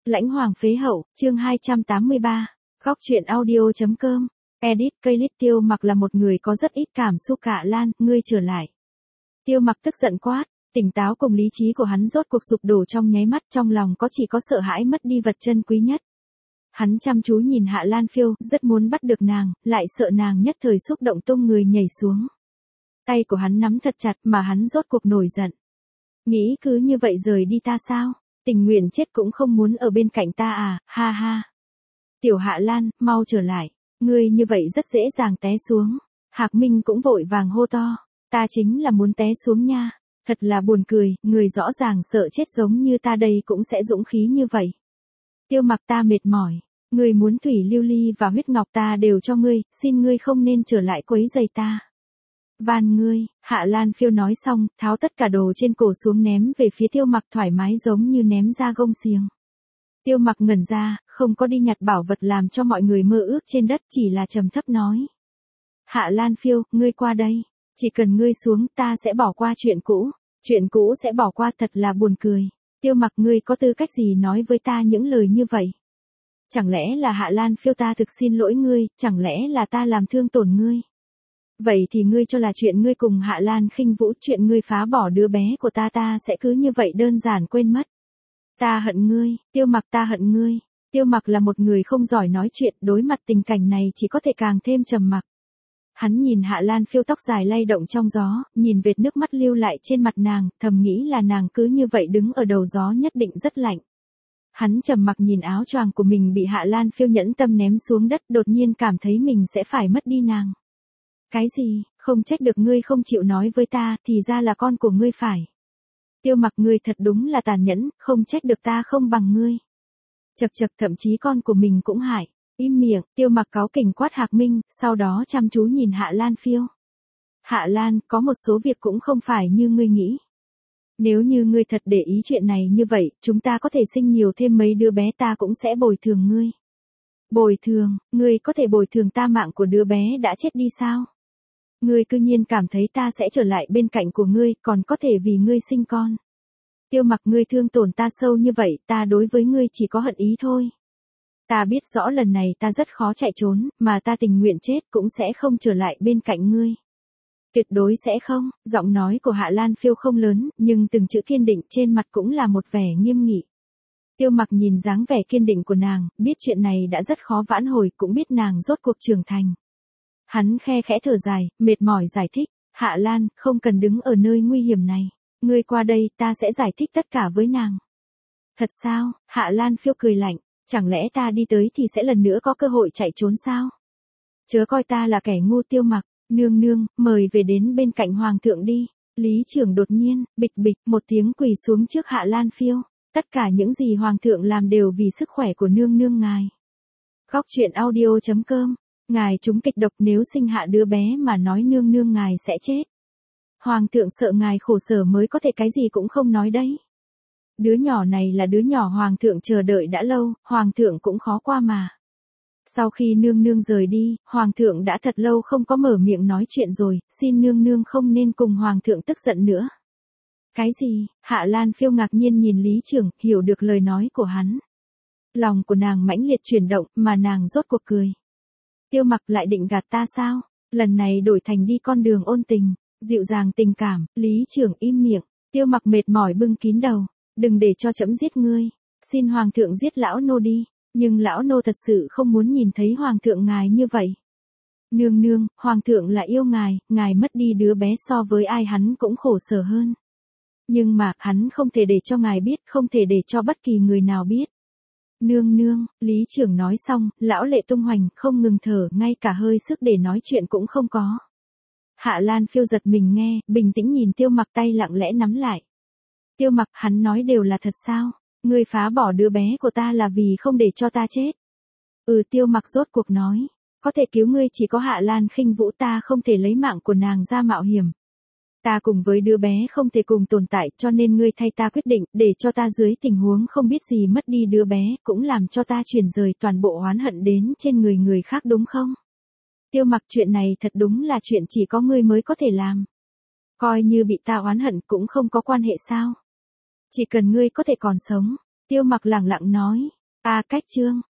Lãnh Hoàng phế hậu, chương 283. Góc truyện audio.com. Edit Cây Tiêu Mặc là một người có rất ít cảm xúc. Hạ Lan, ngươi trở lại. Tiêu Mặc tức giận quát, tỉnh táo cùng lý trí của hắn rốt cuộc sụp đổ trong nháy mắt, trong lòng có chỉ có sợ hãi mất đi vật chân quý nhất. Hắn chăm chú nhìn Hạ Lan Phiêu, rất muốn bắt được nàng, lại sợ nàng nhất thời xúc động tung người nhảy xuống. Tay của hắn nắm thật chặt mà hắn rốt cuộc nổi giận. Nghĩ cứ như vậy rời đi ta sao? Tình nguyện chết cũng không muốn ở bên cạnh ta à, ha ha. Tiểu Hạ Lan, mau trở lại, ngươi như vậy rất dễ dàng té xuống. Hạc Minh cũng vội vàng hô to, ta chính là muốn té xuống nha, thật là buồn cười, người rõ ràng sợ chết giống như ta đây cũng sẽ dũng khí như vậy. Tiêu Mặc, ta mệt mỏi, ngươi muốn thủy lưu ly và huyết ngọc ta đều cho ngươi, xin ngươi không nên trở lại quấy rầy ta. Van ngươi. Hạ Lan Phiêu nói xong, tháo tất cả đồ trên cổ xuống ném về phía Tiêu Mặc thoải mái giống như ném ra gông xiềng. Tiêu Mặc ngẩn ra, không có đi nhặt bảo vật làm cho mọi người mơ ước trên đất, chỉ là trầm thấp nói. Hạ Lan Phiêu, ngươi qua đây, chỉ cần ngươi xuống ta sẽ bỏ qua chuyện cũ sẽ bỏ qua, thật là buồn cười. Tiêu Mặc, ngươi có tư cách gì nói với ta những lời như vậy? Chẳng lẽ là Hạ Lan Phiêu ta thực xin lỗi ngươi, chẳng lẽ là ta làm thương tổn ngươi? Vậy thì ngươi cho là chuyện ngươi cùng Hạ Lan Khinh Vũ, chuyện ngươi phá bỏ đứa bé của ta sẽ cứ như vậy đơn giản quên mất. Ta hận ngươi, Tiêu Mặc, ta hận ngươi. Tiêu Mặc là một người không giỏi nói chuyện, đối mặt tình cảnh này chỉ có thể càng thêm trầm mặc. Hắn nhìn Hạ Lan Phiêu tóc dài lay động trong gió, nhìn vệt nước mắt lưu lại trên mặt nàng, thầm nghĩ là nàng cứ như vậy đứng ở đầu gió nhất định rất lạnh. Hắn trầm mặc nhìn áo choàng của mình bị Hạ Lan Phiêu nhẫn tâm ném xuống đất, đột nhiên cảm thấy mình sẽ phải mất đi nàng. Cái gì, không trách được ngươi không chịu nói với ta, thì ra là con của ngươi phải. Tiêu Mặc, ngươi thật đúng là tàn nhẫn, không trách được ta không bằng ngươi. Chậc chậc, thậm chí con của mình cũng hại. Im miệng. Tiêu Mặc cáu kỉnh quát Hạc Minh, sau đó chăm chú nhìn Hạ Lan Phiêu. Hạ Lan, có một số việc cũng không phải như ngươi nghĩ. Nếu như ngươi thật để ý chuyện này như vậy, chúng ta có thể sinh nhiều thêm mấy đứa bé, ta cũng sẽ bồi thường ngươi. Bồi thường? Ngươi có thể bồi thường ta mạng của đứa bé đã chết đi sao? Ngươi cư nhiên cảm thấy ta sẽ trở lại bên cạnh của ngươi, còn có thể vì ngươi sinh con. Tiêu Mặc, ngươi thương tổn ta sâu như vậy, ta đối với ngươi chỉ có hận ý thôi. Ta biết rõ lần này ta rất khó chạy trốn, mà ta tình nguyện chết cũng sẽ không trở lại bên cạnh ngươi. Tuyệt đối sẽ không. Giọng nói của Hạ Lan Phiêu không lớn, nhưng từng chữ kiên định trên mặt cũng là một vẻ nghiêm nghị. Tiêu Mặc nhìn dáng vẻ kiên định của nàng, biết chuyện này đã rất khó vãn hồi, cũng biết nàng rốt cuộc trưởng thành. Hắn khe khẽ thở dài, mệt mỏi giải thích, Hạ Lan, không cần đứng ở nơi nguy hiểm này. Ngươi qua đây, ta sẽ giải thích tất cả với nàng. Thật sao? Hạ Lan Phiêu cười lạnh, chẳng lẽ ta đi tới thì sẽ lần nữa có cơ hội chạy trốn sao? Chớ coi ta là kẻ ngu. Tiêu Mặc, nương nương, mời về đến bên cạnh hoàng thượng đi. Lý trưởng đột nhiên, bịch bịch, một tiếng quỳ xuống trước Hạ Lan Phiêu. Tất cả những gì hoàng thượng làm đều vì sức khỏe của nương nương ngài. Góc truyện audio.com. Ngài trúng kịch độc, nếu sinh hạ đứa bé mà nói nương nương ngài sẽ chết. Hoàng thượng sợ ngài khổ sở mới có thể cái gì cũng không nói đấy. Đứa nhỏ này là đứa nhỏ hoàng thượng chờ đợi đã lâu, hoàng thượng cũng khó qua mà. Sau khi nương nương rời đi, hoàng thượng đã thật lâu không có mở miệng nói chuyện rồi, xin nương nương không nên cùng hoàng thượng tức giận nữa. Cái gì? Hạ Lan Phiêu ngạc nhiên nhìn Lý trưởng, hiểu được lời nói của hắn. Lòng của nàng mãnh liệt chuyển động, mà nàng rốt cuộc cười. Tiêu Mặc, lại định gạt ta sao? Lần này đổi thành đi con đường ôn tình, dịu dàng tình cảm. Lý trưởng im miệng. Tiêu Mặc mệt mỏi bưng kín đầu. Đừng để cho trẫm giết ngươi. Xin hoàng thượng giết lão nô đi. Nhưng lão nô thật sự không muốn nhìn thấy hoàng thượng ngài như vậy. Nương nương, hoàng thượng là yêu ngài mất đi đứa bé so với ai hắn cũng khổ sở hơn. Nhưng mà, hắn không thể để cho ngài biết, không thể để cho bất kỳ người nào biết. Nương nương, Lý trưởng nói xong, lão lệ tung hoành, không ngừng thở, ngay cả hơi sức để nói chuyện cũng không có. Hạ Lan Phiêu giật mình nghe, bình tĩnh nhìn Tiêu Mặc, tay lặng lẽ nắm lại. Tiêu Mặc, hắn nói đều là thật sao? Ngươi phá bỏ đứa bé của ta là vì không để cho ta chết. Tiêu Mặc rốt cuộc nói, có thể cứu ngươi chỉ có Hạ Lan Khinh Vũ, ta không thể lấy mạng của nàng ra mạo hiểm. Ta cùng với đứa bé không thể cùng tồn tại, cho nên ngươi thay ta quyết định, để cho ta dưới tình huống không biết gì mất đi đứa bé, cũng làm cho ta chuyển rời toàn bộ oán hận đến trên người khác đúng không? Tiêu Mặc, chuyện này thật đúng là chuyện chỉ có ngươi mới có thể làm. Coi như bị ta oán hận cũng không có quan hệ sao? Chỉ cần ngươi có thể còn sống. Tiêu Mặc lẳng lặng nói, Cách chương.